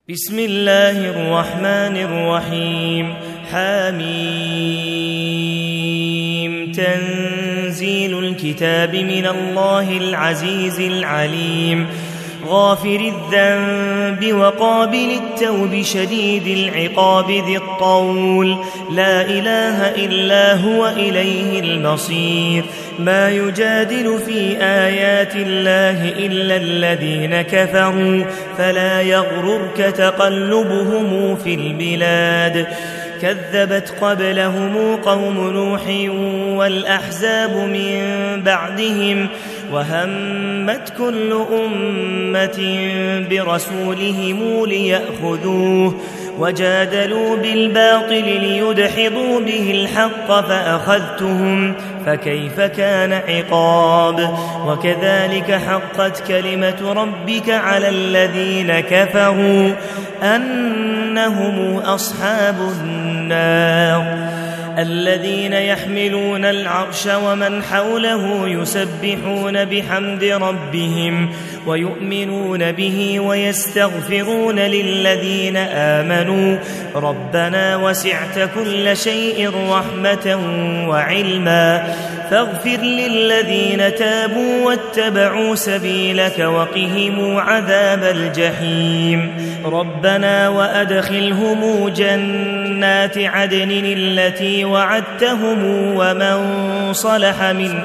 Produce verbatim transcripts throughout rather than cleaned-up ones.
بسم الله الرحمن الرحيم. حميم. تنزيل الكتاب من الله العزيز العليم. غافر الذنب وقابل التوب شديد العقاب ذي الطول. لا إله إلا هو إليه المصير. ما يجادل في آيات الله إلا الذين كفروا فلا يغررك تقلبهم في البلاد. كذبت قبلهم قوم نوح والأحزاب من بعدهم وهمت كل أمة برسولهم ليأخذوه وجادلوا بالباطل ليدحضوا به الحق فأخذتهم فكيف كان عقاب. وكذلك حقت كلمة ربك على الذين كفروا أنهم أصحاب النار. الذين يحملون العرش ومن حوله يسبحون بحمد ربهم ويؤمنون به ويستغفرون للذين آمنوا ربنا وسعت كل شيء رحمة وعلما فاغفر للذين تابوا واتبعوا سبيلك وقهم عذاب الجحيم. ربنا وأدخلهم جنات عدن التي وعدتهم ومن صلح من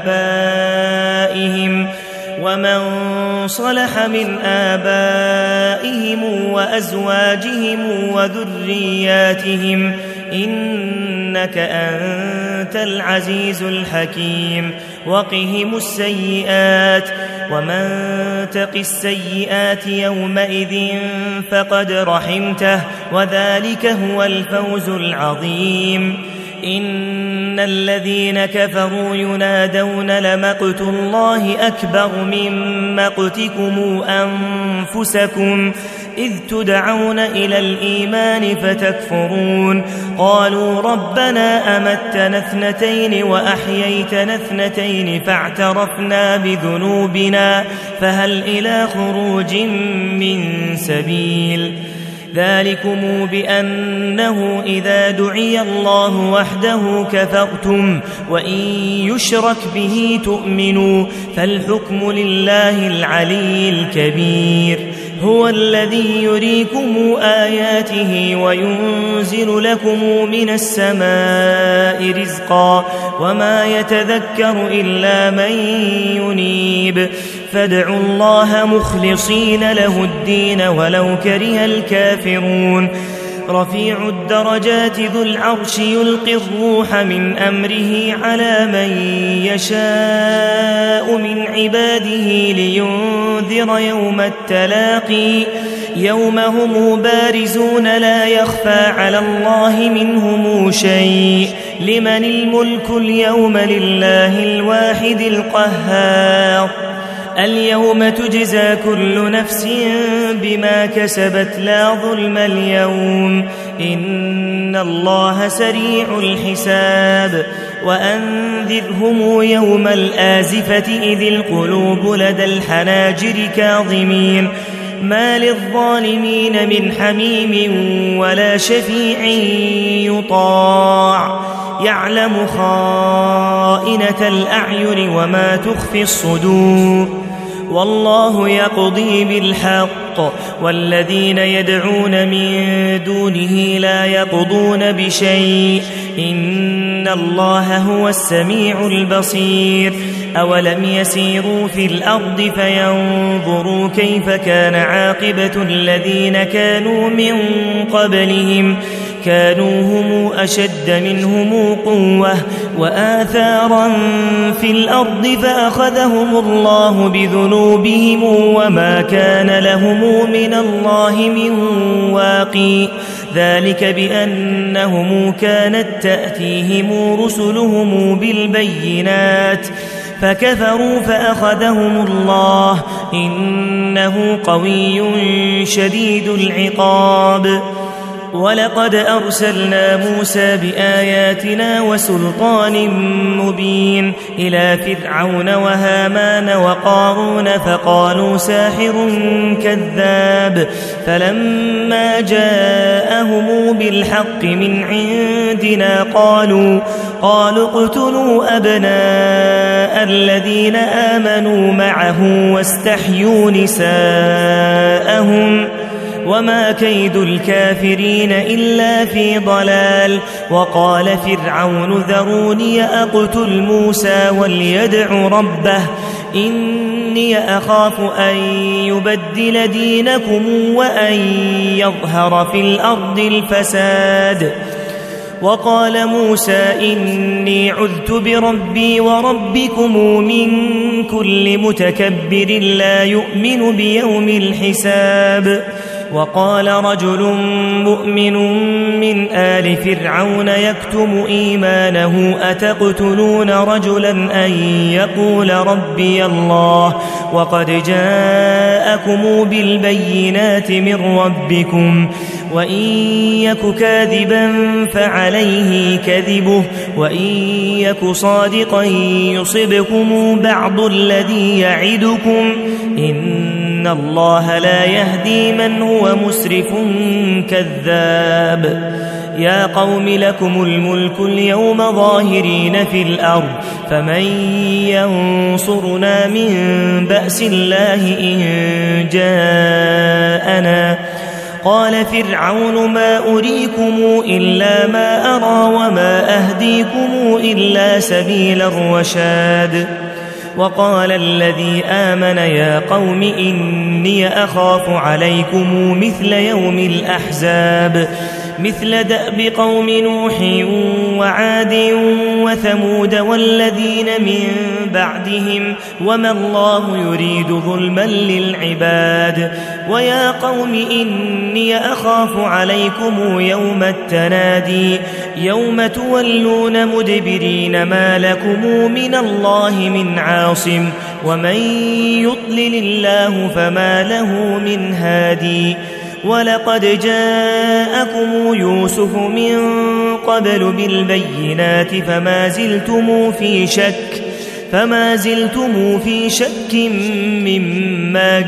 آبائهم ومن صلح من آبائهم وأزواجهم وذرياتهم إنك أنت العزيز الحكيم. وقهم السيئات ومن تق السيئات يومئذ فقد رحمته وذلك هو الفوز العظيم. إن الذين كفروا ينادون لمقت الله أكبر من مقتكم أنفسكم إذ تدعون إلى الإيمان فتكفرون. قالوا ربنا أمتنا اثنتين وأحييتنا اثنتين فاعترفنا بذنوبنا فهل إلى خروج من سبيل. ذلكم بأنه إذا دعي الله وحده كفرتم وإن يشرك به تؤمنوا فالحكم لله العلي الكبير. هو الذي يريكم آياته وينزل لكم من السماء رزقا وما يتذكر إلا من ينيب. فادعوا الله مخلصين له الدين ولو كره الكافرون. رفيع الدرجات ذو العرش يلقي الروح من أمره على من يشاء من عباده لينذر يوم التلاقي يوم هم بارزون لا يخفى على الله منهم شيء. لمن الملك اليوم لله الواحد القهار. اليوم تجزى كل نفس بما كسبت لا ظلم اليوم إن الله سريع الحساب. وأنذرهم يوم الآزفة إذ القلوب لدى الحناجر كاظمين ما للظالمين من حميم ولا شفيع يطاع. يعلم خائنة الأعين وما تخفي الصدور. والله يقضي بالحق والذين يدعون من دونه لا يقضون بشيء إن الله هو السميع البصير. أولم يسيروا في الأرض فينظروا كيف كان عاقبة الذين كانوا من قبلهم كانوا هم أشد منهم قوة وآثارا في الأرض فأخذهم الله بذنوبهم وما كان لهم من الله من واقي. ذلك بأنهم كانت تأتيهم رسلهم بالبينات فكفروا فأخذهم الله إنه قوي شديد العقاب. ولقد أرسلنا موسى بآياتنا وسلطان مبين إلى فرعون وهامان وقارون فقالوا ساحر كذاب فلما جاءهم بالحق من عندنا قالوا قالوا اقتلوا أبناء الذين آمنوا معه واستحيوا نساءهم وما كيد الكافرين إلا في ضلال. وقال فرعون ذروني أقتل موسى وليدع ربه إني أخاف أن يبدل دينكم وأن يظهر في الأرض الفساد. وقال موسى إني عذت بربي وربكم من كل متكبر لا يؤمن بيوم الحساب. وقال رجل مؤمن من آل فرعون يكتم إيمانه أتقتلون رجلا أن يقول ربي الله وقد جاءكم بالبينات من ربكم وإن يك كاذبا فعليه كذبه وإن يك صادقا يصبكم بعض الذي يعدكم إن الله لا يهدي من هو مسرف كذاب. يا قوم لكم الملك اليوم ظاهرين في الأرض فمن ينصرنا من بأس الله إن جاءنا. قال فرعون ما أريكم إلا ما أرى وما أهديكم إلا سبيل الرشاد. وقال الذي آمن يا قوم إني أخاف عليكم مثل يوم الأحزاب مثل دأب قوم نوح وعاد وثمود والذين من بعدهم وما الله يريد ظلما للعباد. ويا قوم إني أخاف عليكم يوم التنادي يوم تولون مدبرين ما لكم من الله من عاصم ومن يضلل الله فما له من هادي. ولقد جاءكم يوسف من قبل بالبينات فما زلتم في شك فما زلتم في شك مما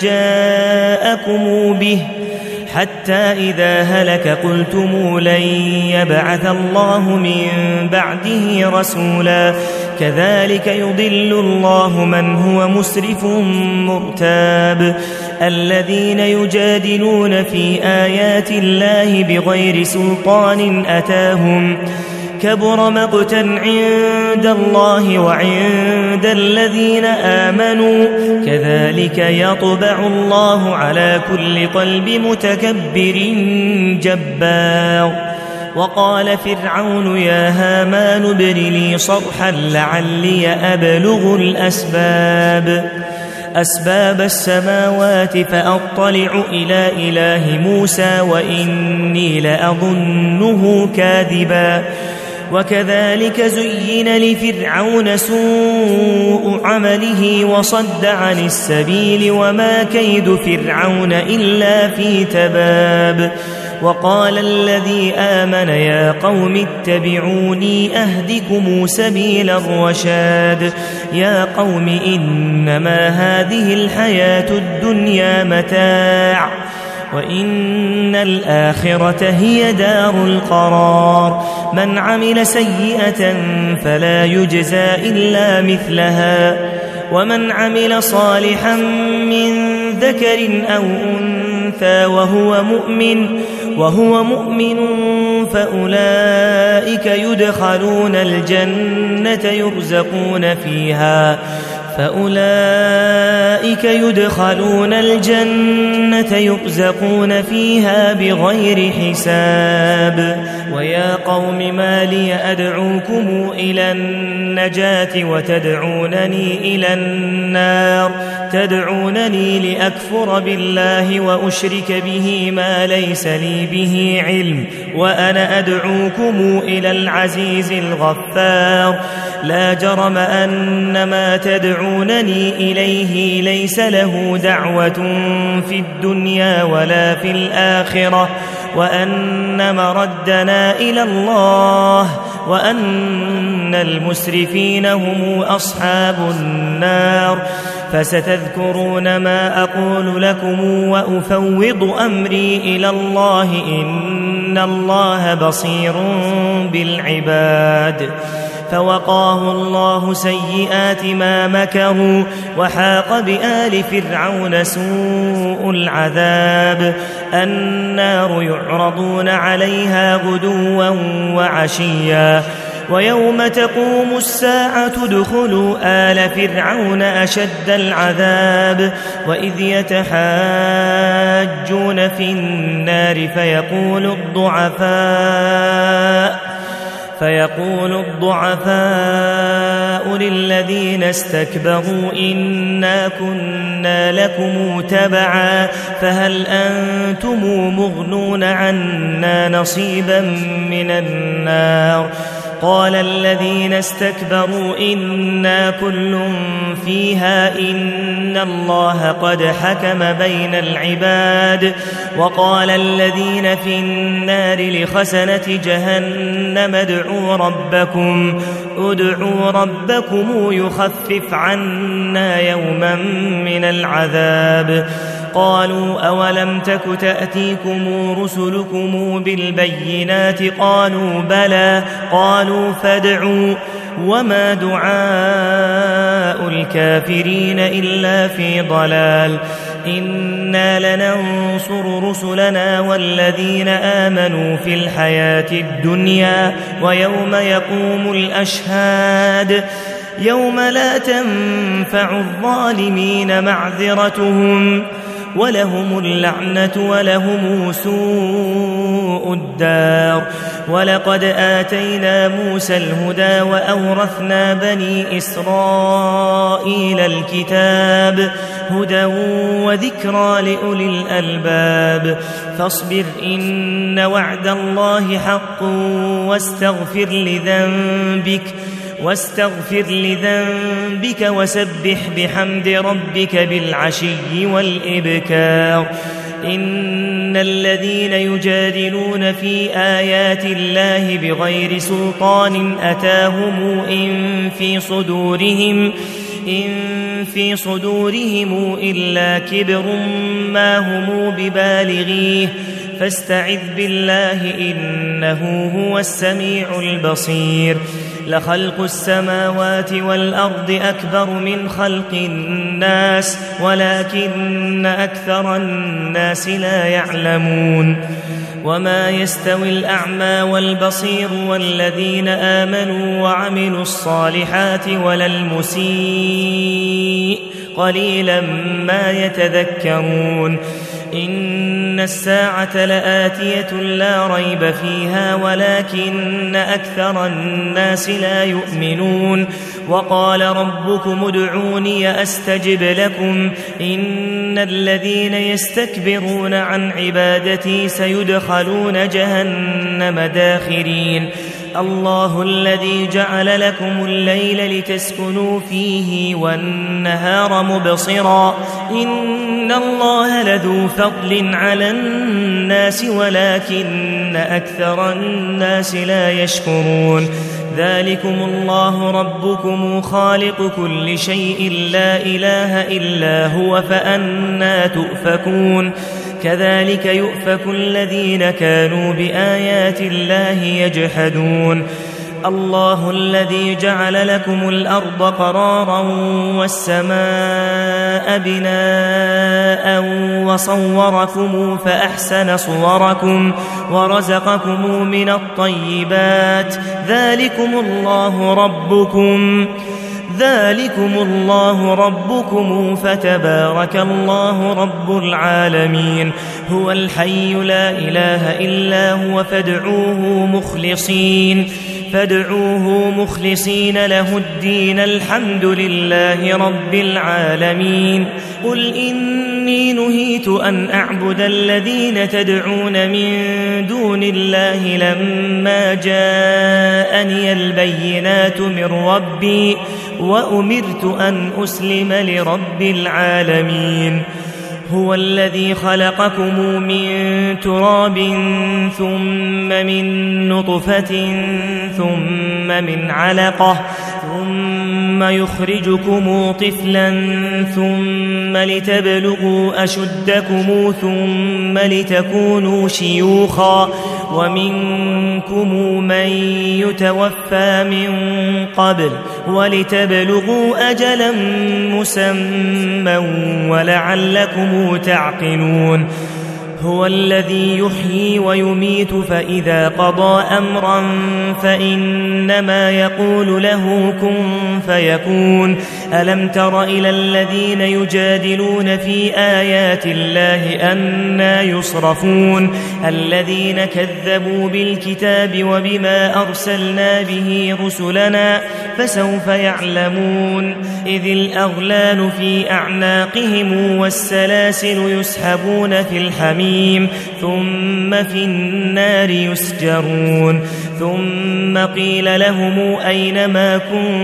جاءكم به حتى إذا هلك قلتم لن يبعث الله من بعده رسولا كذلك يضل الله من هو مسرف مرتاب. الذين يجادلون في آيات الله بغير سلطان أتاهم كبر مقتا عند الله وعند الذين آمنوا كذلك يطبع الله على كل قلب متكبر جبار. وقال فرعون يا هامان ابن لي صرحا لعلي أبلغ الأسباب أسباب السماوات فأطلع إلى إله موسى وإني لأظنه كاذبا. وكذلك زين لفرعون سوء عمله وصد عن السبيل وما كيد فرعون إلا في تباب. وقال الذي آمن يا قوم اتبعوني أهدكم سبيل الرشاد. يا قوم إنما هذه الحياة الدنيا متاع وإن الآخرة هي دار القرار. من عمل سيئة فلا يجزى إلا مثلها ومن عمل صالحا من ذكر أو أنثى وهو مؤمن وهو مؤمن فأولئك يدخلون الجنة يرزقون فيها فأولئك يدخلون الجنة يرزقون فيها بغير حساب. ويا قوم ما لي أدعوكم إلى النجاة وتدعونني إلى النار تدعونني لأكفر بالله وأشرك به ما ليس لي به علم وأنا أدعوكم إلى العزيز الغفار. لا جرم أن ما تدعونني إليه ليس له دعوة في الدنيا ولا في الآخرة وأن مردنا إلى الله وأن المسرفين هم أصحاب النار. فستذكرون ما أقول لكم وأفوض أمري إلى الله إن الله بصير بالعباد. فوقاه الله سيئات ما مكروا وحاق بآل فرعون سوء العذاب. النار يعرضون عليها غدوا وعشيا ويوم تقوم الساعة ادخلوا آل فرعون أشد العذاب. وإذ يتحاجون في النار فيقول الضعفاء فيقول الضعفاء للذين استكبروا إنا كنا لكم تبعا فهل أنتم مغنون عنا نصيبا من النار. قال الذين استكبروا إنا كل فيها إن الله قد حكم بين العباد. وقال الذين في النار لخزنة جهنم ادعوا ربكم ادعوا ربكم يخفف عنا يوما من العذاب. قالوا أولم تك تأتيكم رسلكم بالبينات قالوا بلى قالوا فادعوا وما دعاء الكافرين إلا في ضلال. إنا لننصر رسلنا والذين آمنوا في الحياة الدنيا ويوم يقوم الأشهاد يوم لا تنفع الظالمين معذرتهم ولهم اللعنة ولهم سوء الدار. ولقد آتينا موسى الهدى وأورثنا بني إسرائيل الكتاب هدى وذكرى لأولي الألباب. فاصبر إن وعد الله حق واستغفر لذنبك واستغفر لذنبك وسبح بحمد ربك بالعشي والإبكار. إن الذين يجادلون في آيات الله بغير سلطان أتاهم إن في صدورهم إن في صدورهم إلا كبر ما هم ببالغيه فاستعذ بالله إنه هو السميع البصير. لخلق السماوات والأرض أكبر من خلق الناس ولكن أكثر الناس لا يعلمون. وما يستوي الأعمى والبصير والذين آمنوا وعملوا الصالحات ولا المسيء قليلا ما يتذكرون. إن الساعة لآتية لا ريب فيها ولكن أكثر الناس لا يؤمنون. وقال ربكم ادعوني أستجب لكم إن الذين يستكبرون عن عبادتي سيدخلون جهنم داخرين. الله الذي جعل لكم الليل لتسكنوا فيه والنهار مبصرا إن الله لذو فضل على الناس ولكن أكثر الناس لا يشكرون. ذلكم الله ربكم خالق كل شيء لا إله إلا هو فأنى تؤفكون. كذلك يؤفك الذين كانوا بآيات الله يجحدون. الله الذي جعل لكم الأرض قرارا والسماء بناء وصوركم فأحسن صوركم ورزقكم من الطيبات. ذلكم الله ربكم ذلكم الله ربكم فتبارك الله رب العالمين. هو الحي لا إله إلا هو فادعوه مخلصين فادعوه مخلصين له الدين الحمد لله رب العالمين. قل إني نهيت أن أعبد الذين تدعون من دون الله لما جاءني البينات من ربي وأمرت أن أسلم لرب العالمين. هو الذي خلقكم من تراب ثم من نطفة ثم من علقة ثم يخرجكم طفلا ثم لتبلغوا أشدكم ثم لتكونوا شيوخا ومنكم من يتوفى من قبل ولتبلغوا أجلا مسمى ولعلكم تعقلون هو الذي يحيي ويميت فإذا قضى أمرا فإنما يقول له كن فيكون ألم تر إلى الذين يجادلون في آيات الله أنى يصرفون الذين كذبوا بالكتاب وبما أرسلنا به رسلنا فسوف يعلمون إذ الأغلال في أعناقهم والسلاسل يسحبون في الحميم ثم في النار يسجرون ثم قيل لهم أين ما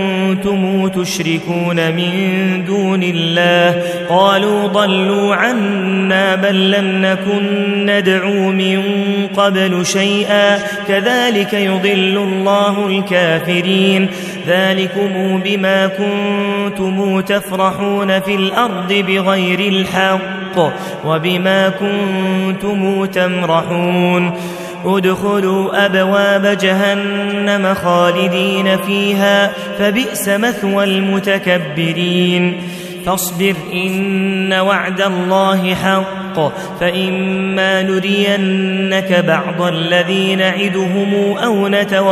كنتم تشركون من دون الله قالوا ضلوا عنا بل لم نكن ندعو من قبل شيئا كذلك يضل الله الكافرين ذلكم بما كنتم تفرحون في الأرض بغير الحق وبما كنتم تمرحون ادخلوا أبواب جهنم خالدين فيها فبئس مثوى المتكبرين فاصبر إن وعد الله حق فإما نرينك بعض الذي نعدهم أو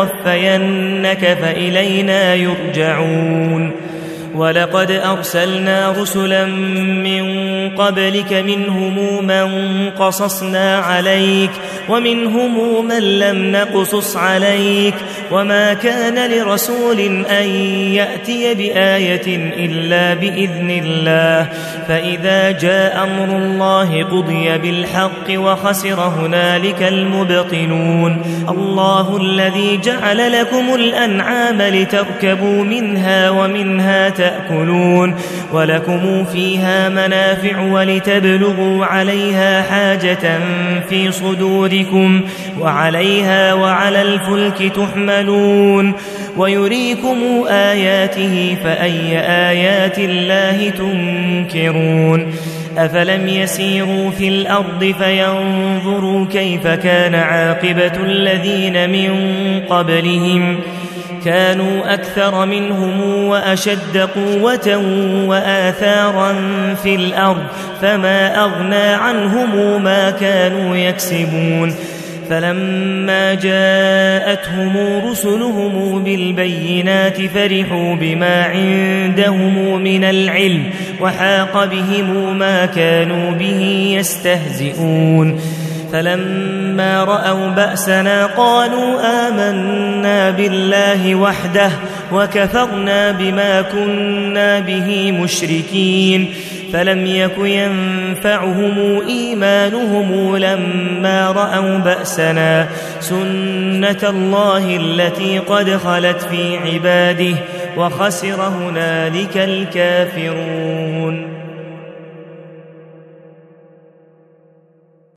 نتوفينك فإلينا يرجعون ولقد أرسلنا رسلا من قبلك منهم من قصصنا عليك ومنهم من لم نقصص عليك وما كان لرسول أن يأتي بآية إلا بإذن الله فإذا جاء أمر الله قضي بالحق وخسر هنالك المبطلون الله الذي جعل لكم الأنعام لتركبوا منها ومنها تأكلون ولكم فيها منافع ولتبلغوا عليها حاجة في صدوركم وعليها وعلى الفلك تحملون ويريكم آياته فأي آيات الله تنكرون أفلم يسيروا في الأرض فينظروا كيف كان عاقبة الذين من قبلهم كانوا أكثر منهم وأشد قوة وآثارا في الأرض فما أغنى عنهم ما كانوا يكسبون فلما جاءتهم رسلهم بالبينات فرحوا بما عندهم من العلم وحاق بهم ما كانوا به يستهزئون فلما رأوا بأسنا قالوا آمنا بالله وحده وكفرنا بما كنا به مشركين فلم يك ينفعهم إيمانهم لما رأوا بأسنا سنة الله التي قد خلت في عباده وخسر هنالك الكافرون.